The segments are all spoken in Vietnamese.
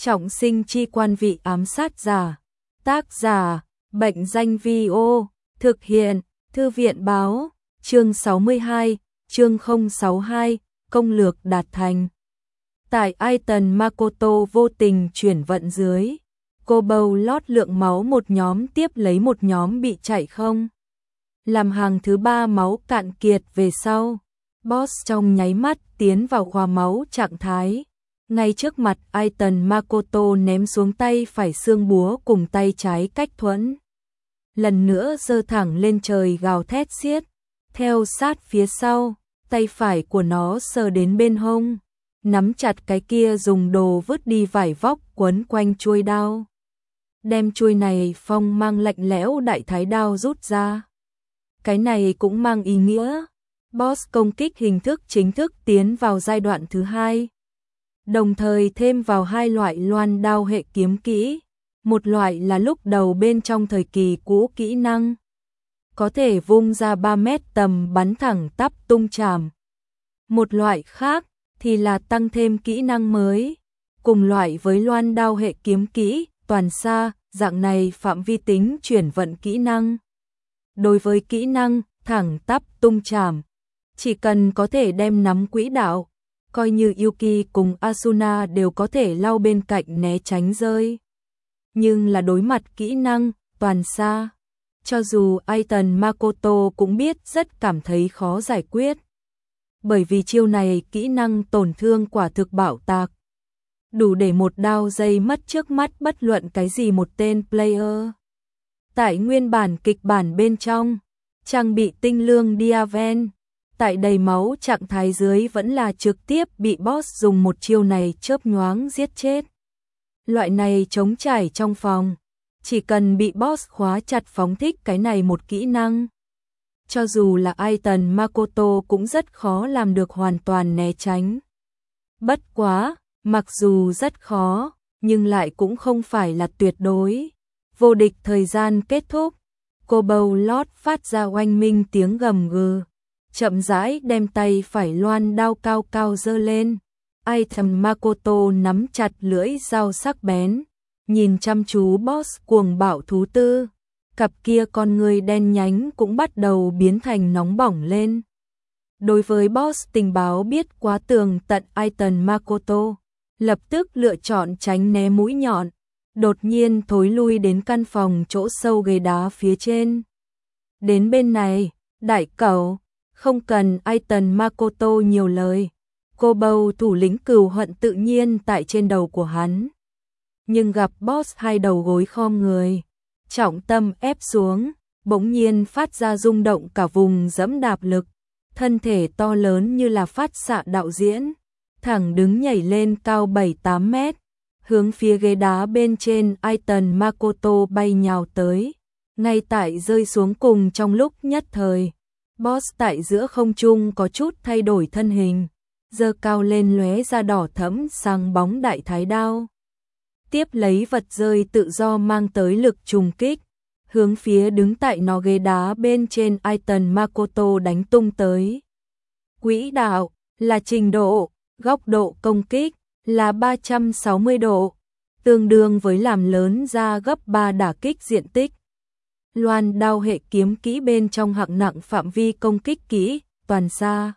Trọng sinh chi quan vị ám sát giả. Tác giả, Bệnh danh Vi-ô. Thực hiện, Thư viện báo. Chương 62, chương 062, công lược đạt thành. Tại Aiton Makoto vô tình chuyển vận dưới. Cô bầu lót lượng máu một nhóm tiếp lấy một nhóm bị chạy không. Làm hàng thứ ba máu cạn kiệt về sau. Boss trong nháy mắt tiến vào khoa máu trạng thái. Ngay trước mặt Aiton Makoto ném xuống tay phải xương búa cùng tay trái cách thuẫn. Lần nữa giơ thẳng lên trời gào thét xiết. Theo sát phía sau, tay phải của nó sờ đến bên hông. Nắm chặt cái kia dùng đồ vứt đi vải vóc quấn quanh chuôi đao. Đem chuôi này phong mang lạnh lẽo đại thái đao rút ra. Cái này cũng mang ý nghĩa. Boss công kích hình thức chính thức tiến vào giai đoạn thứ hai. Đồng thời thêm vào hai loại loan đao hệ kiếm kỹ. Một loại là lúc đầu bên trong thời kỳ cũ kỹ năng. Có thể vung ra 3 mét tầm bắn thẳng tắp tung chảm. Một loại khác thì là tăng thêm kỹ năng mới. Cùng loại với loan đao hệ kiếm kỹ, toàn xa, dạng này phạm vi tính chuyển vận kỹ năng. Đối với kỹ năng, thẳng tắp tung chảm, chỉ cần có thể đem nắm quỹ đạo, coi như Yuki cùng Asuna đều có thể lao bên cạnh né tránh rơi. Nhưng là đối mặt kỹ năng, toàn xa, cho dù Aiton Makoto cũng biết rất cảm thấy khó giải quyết. Bởi vì chiêu này kỹ năng tổn thương quả thực bạo tạc. Đủ để một đao dây mất trước mắt bất luận cái gì một tên player. Tại nguyên bản kịch bản bên trong, trang bị tinh lương Diaven, tại đầy máu trạng thái dưới vẫn là trực tiếp bị boss dùng một chiêu này chớp nhoáng giết chết. Loại này chống trải trong phòng, chỉ cần bị boss khóa chặt phóng thích cái này một kỹ năng. Cho dù là Aiton Makoto cũng rất khó làm được hoàn toàn né tránh. Bất quá, mặc dù rất khó, nhưng lại cũng không phải là tuyệt đối. Vô địch thời gian kết thúc, cô bầu lót phát ra oanh minh tiếng gầm gừ. Chậm rãi đem tay phải loan đao cao cao giơ lên. Aiton Makoto nắm chặt lưỡi dao sắc bén, nhìn chăm chú boss cuồng bạo thú tư. Cặp kia con người đen nhánh cũng bắt đầu biến thành nóng bỏng lên. Đối với boss tình báo biết quá tường tận Aiton Makoto, lập tức lựa chọn tránh né mũi nhọn, đột nhiên thối lui đến căn phòng chỗ sâu ghế đá phía trên. Đến bên này, đại cẩu, không cần Aiton Makoto nhiều lời, cô bầu thủ lĩnh cừu hận tự nhiên tại trên đầu của hắn. Nhưng gặp boss hai đầu gối khom người, trọng tâm ép xuống, bỗng nhiên phát ra rung động cả vùng dẫm đạp lực, thân thể to lớn như là phát xạ đạo diễn, thẳng đứng nhảy lên cao 7-8 mét, hướng phía ghế đá bên trên Aiton Makoto bay nhào tới. Ngay tại rơi xuống cùng trong lúc nhất thời, boss tại giữa không trung có chút thay đổi thân hình, giơ cao lên lóe ra đỏ thẫm sáng bóng đại thái đao. Tiếp lấy vật rơi tự do mang tới lực trùng kích, hướng phía đứng tại nó ghế đá bên trên Aiton Makoto đánh tung tới. Quỹ đạo là trình độ, góc độ công kích là 360 độ, tương đương với làm lớn ra gấp 3 đả kích diện tích. Loan đao hệ kiếm kỹ bên trong hạng nặng phạm vi công kích kỹ, toàn xa.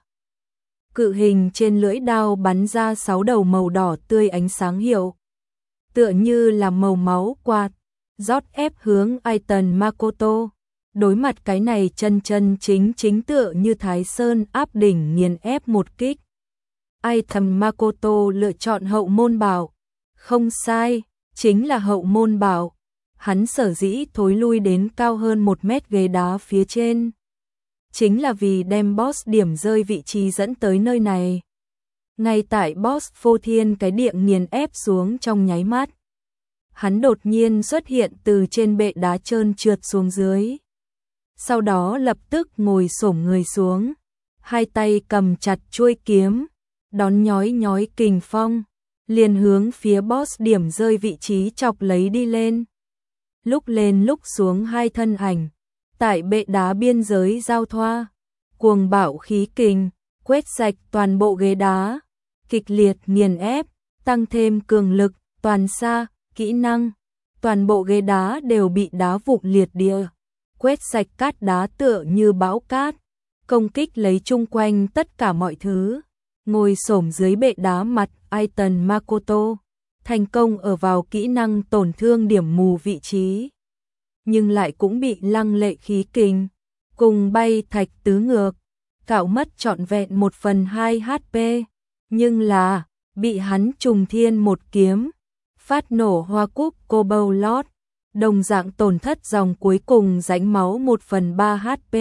Cự hình trên lưỡi đao bắn ra 6 đầu màu đỏ tươi ánh sáng hiệu. Tựa như là màu máu quạt, rót ép hướng Aiton Makoto. Đối mặt cái này chân chính tựa như Thái Sơn áp đỉnh nghiền ép một kích. Aiton Makoto lựa chọn hậu môn bảo. Không sai, chính là hậu môn bảo. Hắn sở dĩ thối lui đến cao hơn 1 mét ghế đá phía trên. Chính là vì đem boss điểm rơi vị trí dẫn tới nơi này. Ngay tại boss phô thiên cái địa nghiền ép xuống trong nháy mắt, hắn đột nhiên xuất hiện từ trên bệ đá trơn trượt xuống dưới. Sau đó lập tức ngồi xổm người xuống, hai tay cầm chặt chuôi kiếm, đón nhói kình phong, liền hướng phía boss điểm rơi vị trí chọc lấy đi lên. Lúc lên lúc xuống hai thân ảnh, tại bệ đá biên giới giao thoa, cuồng bạo khí kình, quét sạch toàn bộ ghế đá, kịch liệt nghiền ép, tăng thêm cường lực, toàn xa, kỹ năng, toàn bộ ghế đá đều bị đá vụn liệt địa, quét sạch cát đá tựa như bão cát, công kích lấy chung quanh tất cả mọi thứ. Ngồi xổm dưới bệ đá mặt Aiton Makoto, thành công ở vào kỹ năng tổn thương điểm mù vị trí, nhưng lại cũng bị lăng lệ khí kình cùng bay thạch tứ ngược, cạo mất trọn vẹn 1/2 HP, nhưng là bị hắn trùng thiên một kiếm, phát nổ hoa cúc Cobalt Lord, đồng dạng tổn thất dòng cuối cùng rãnh máu 1/3 HP.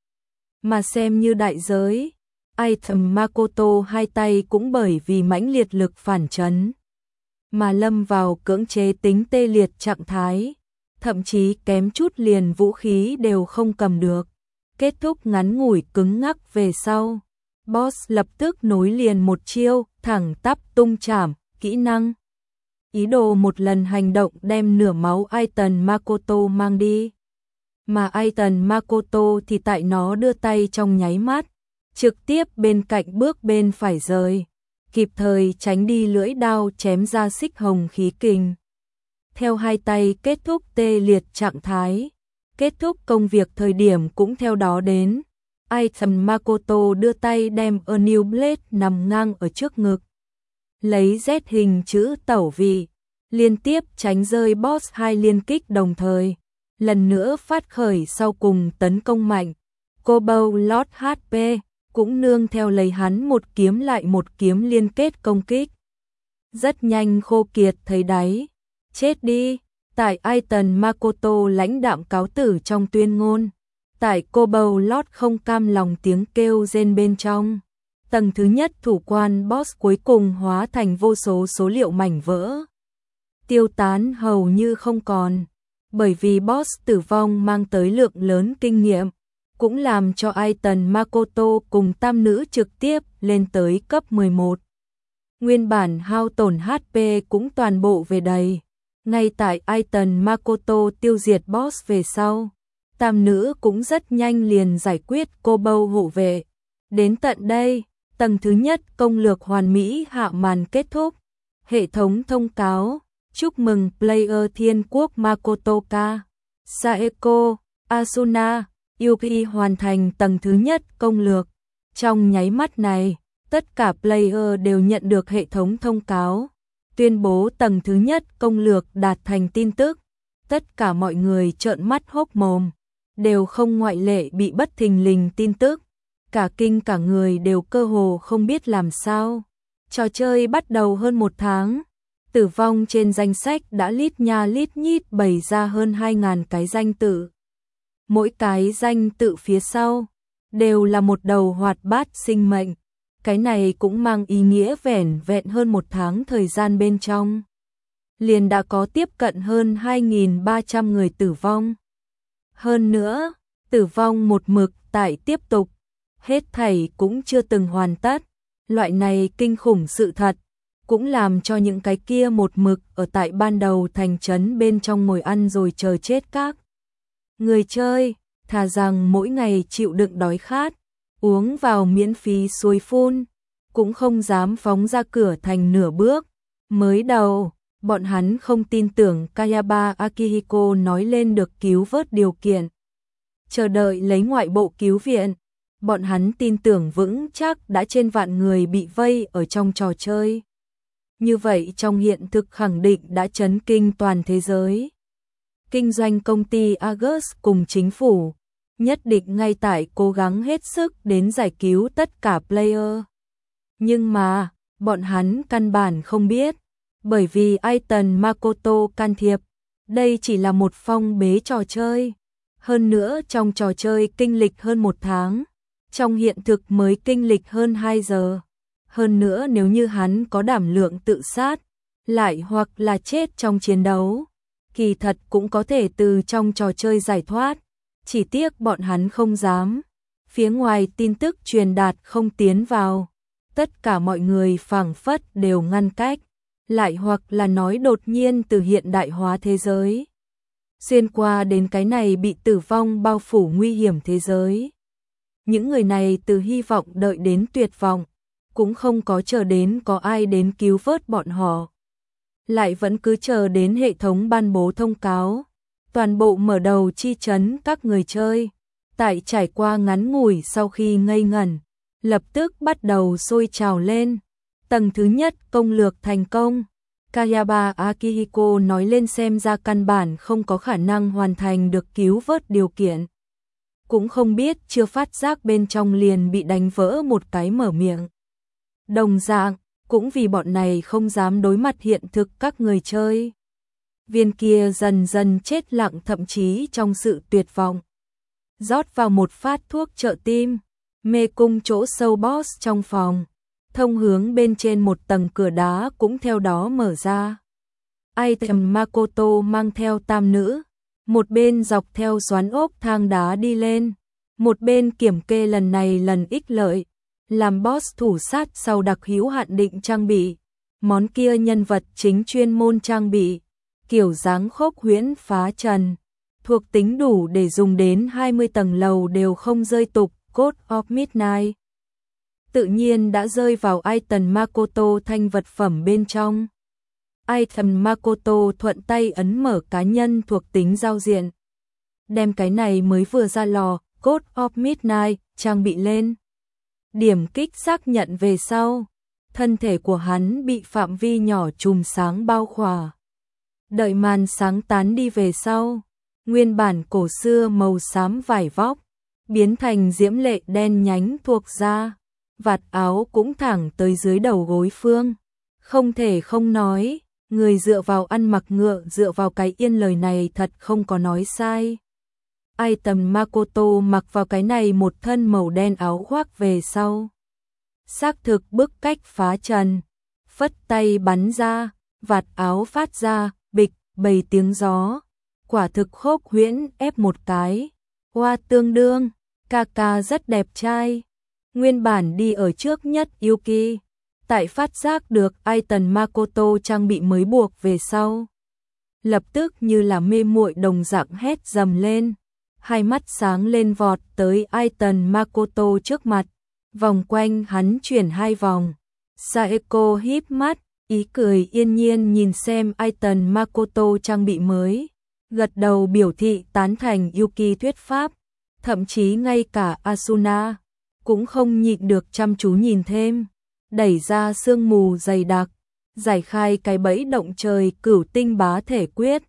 Mà xem như đại giới, Aiton Makoto hai tay cũng bởi vì mãnh liệt lực phản chấn mà lâm vào cưỡng chế tính tê liệt trạng thái, thậm chí kém chút liền vũ khí đều không cầm được. Kết thúc ngắn ngủi cứng ngắc về sau, boss lập tức nối liền một chiêu thẳng tắp tung chảm, kỹ năng. Ý đồ một lần hành động đem nửa máu Aiton Makoto mang đi. Mà Aiton Makoto thì tại nó đưa tay trong nháy mắt, trực tiếp bên cạnh bước bên phải rời, kịp thời tránh đi lưỡi đao chém ra xích hồng khí kình. Theo hai tay kết thúc tê liệt trạng thái, kết thúc công việc thời điểm cũng theo đó đến. Aiton Makoto đưa tay đem A New Blade nằm ngang ở trước ngực, lấy Z hình chữ tẩu vị, liên tiếp tránh rơi boss hai liên kích đồng thời, lần nữa phát khởi sau cùng tấn công mạnh. Cobalt Lord HP cũng nương theo lấy hắn một kiếm lại một kiếm liên kết công kích. Rất nhanh khô kiệt thấy đáy. Chết đi, tại Aiton Makoto lãnh đạm cáo tử trong tuyên ngôn. Tại Cobalt Lord không cam lòng tiếng kêu rên bên trong. Tầng thứ nhất thủ quan boss cuối cùng hóa thành vô số số liệu mảnh vỡ, tiêu tán hầu như không còn. Bởi vì boss tử vong mang tới lượng lớn kinh nghiệm, cũng làm cho Aiton Makoto cùng tam nữ trực tiếp lên tới cấp 11. Nguyên bản hao tổn HP cũng toàn bộ về đầy. Ngay tại Aiton Makoto tiêu diệt boss về sau, tam nữ cũng rất nhanh liền giải quyết Cobalt hộ vệ. Đến tận đây, tầng thứ nhất công lược hoàn mỹ hạ màn kết thúc. Hệ thống thông cáo, chúc mừng player Thiên Quốc Makotoka, Saeko, Asuna, Yuki hoàn thành tầng thứ nhất công lược. Trong nháy mắt này, tất cả player đều nhận được hệ thống thông cáo, tuyên bố tầng thứ nhất công lược đạt thành tin tức. Tất cả mọi người trợn mắt hốc mồm, đều không ngoại lệ bị bất thình lình tin tức. Cả kinh cả người đều cơ hồ không biết làm sao. Trò chơi bắt đầu hơn 1 tháng, tử vong trên danh sách đã lít nha lít nhít bày ra hơn 2.000 cái danh tự. Mỗi cái danh tự phía sau đều là một đầu hoạt bát sinh mệnh. Cái này cũng mang ý nghĩa vẻn vẹn hơn 1 tháng thời gian bên trong, liền đã có tiếp cận hơn 2.300 người tử vong. Hơn nữa, tử vong một mực tại tiếp tục, hết thảy cũng chưa từng hoàn tất. Loại này kinh khủng sự thật, cũng làm cho những cái kia một mực ở tại ban đầu thành trấn bên trong ngồi ăn rồi chờ chết các người chơi, thà rằng mỗi ngày chịu đựng đói khát, uống vào miễn phí suối phun, cũng không dám phóng ra cửa thành nửa bước. Mới đầu, bọn hắn không tin tưởng Kayaba Akihiko nói lên được cứu vớt điều kiện, chờ đợi lấy ngoại bộ cứu viện. Bọn hắn tin tưởng vững chắc đã trên vạn người bị vây ở trong trò chơi. Như vậy trong hiện thực khẳng định đã chấn kinh toàn thế giới. Kinh doanh công ty Aegis cùng chính phủ nhất định ngay tại cố gắng hết sức đến giải cứu tất cả player. Nhưng mà, bọn hắn căn bản không biết, bởi vì Aiton Makoto can thiệp, đây chỉ là một phong bế trò chơi. Hơn nữa trong trò chơi kinh lịch hơn 1 tháng, trong hiện thực mới kinh lịch hơn 2 giờ. Hơn nữa nếu như hắn có đảm lượng tự sát, lại hoặc là chết trong chiến đấu, kỳ thật cũng có thể từ trong trò chơi giải thoát. Chỉ tiếc bọn hắn không dám. Phía ngoài tin tức truyền đạt không tiến vào. Tất cả mọi người phảng phất đều ngăn cách, lại hoặc là nói đột nhiên từ hiện đại hóa thế giới xuyên qua đến cái này bị tử vong bao phủ nguy hiểm thế giới. Những người này từ hy vọng đợi đến tuyệt vọng, cũng không có chờ đến có ai đến cứu vớt bọn họ. lại vẫn cứ chờ đến hệ thống ban bố thông cáo. Toàn bộ mở đầu chi trấn các người chơi, tại trải qua ngắn ngủi sau khi ngây ngẩn, lập tức bắt đầu sôi trào lên. Tầng thứ nhất công lược thành công. Kayaba Akihiko nói lên xem ra căn bản không có khả năng hoàn thành được cứu vớt điều kiện. Cũng không biết chưa phát giác bên trong liền bị đánh vỡ một cái mở miệng. Đồng dạng, cũng vì bọn này không dám đối mặt hiện thực các người chơi. Viên kia dần dần chết lặng thậm chí trong sự tuyệt vọng. Rót vào một phát thuốc trợ tim, mê cung chỗ sâu boss trong phòng. Thông hướng bên trên một tầng cửa đá cũng theo đó mở ra. Item Makoto mang theo tam nữ, một bên dọc theo xoắn ốc thang đá đi lên, một bên kiểm kê lần này lần ích lợi, làm boss thủ sát sau đặc hữu hạn định trang bị, món kia nhân vật chính chuyên môn trang bị, kiểu dáng khốc huyễn phá trần, thuộc tính đủ để dùng đến 20 tầng lầu đều không rơi tục, Code of Midnight. Tự nhiên đã rơi vào item Makoto thanh vật phẩm bên trong. Item Makoto thuận tay ấn mở cá nhân thuộc tính giao diện. Đem cái này mới vừa ra lò, Code of Midnight, trang bị lên. Điểm kích xác nhận về sau. Thân thể của hắn bị phạm vi nhỏ chùm sáng bao khỏa. Đợi màn sáng tán đi về sau. Nguyên bản cổ xưa màu xám vải vóc, biến thành diễm lệ đen nhánh thuộc da. Vạt áo cũng thẳng tới dưới đầu gối phương. Không thể không nói, người dựa vào ăn mặc ngựa dựa vào cái yên lời này thật không có nói sai. Item Makoto mặc vào cái này một thân màu đen áo khoác về sau. Xác thực bức cách phá trần, phất tay bắn ra, vạt áo phát ra, bịch, bầy tiếng gió. Quả thực khốc huyễn ép một cái. Hoa tương đương, Kaka rất đẹp trai. Nguyên bản đi ở trước nhất Yuki, tại phát giác được item Makoto trang bị mới buộc về sau. Lập tức như là mê muội đồng dạng hét dầm lên, hai mắt sáng lên vọt tới item Makoto trước mặt, vòng quanh hắn chuyển 2 vòng. Saeko híp mắt, ý cười yên nhiên nhìn xem item Makoto trang bị mới, gật đầu biểu thị tán thành Yuki thuyết pháp, thậm chí ngay cả Asuna cũng không nhịn được chăm chú nhìn thêm, đẩy ra sương mù dày đặc, giải khai cái bẫy động trời cửu tinh bá thể quyết.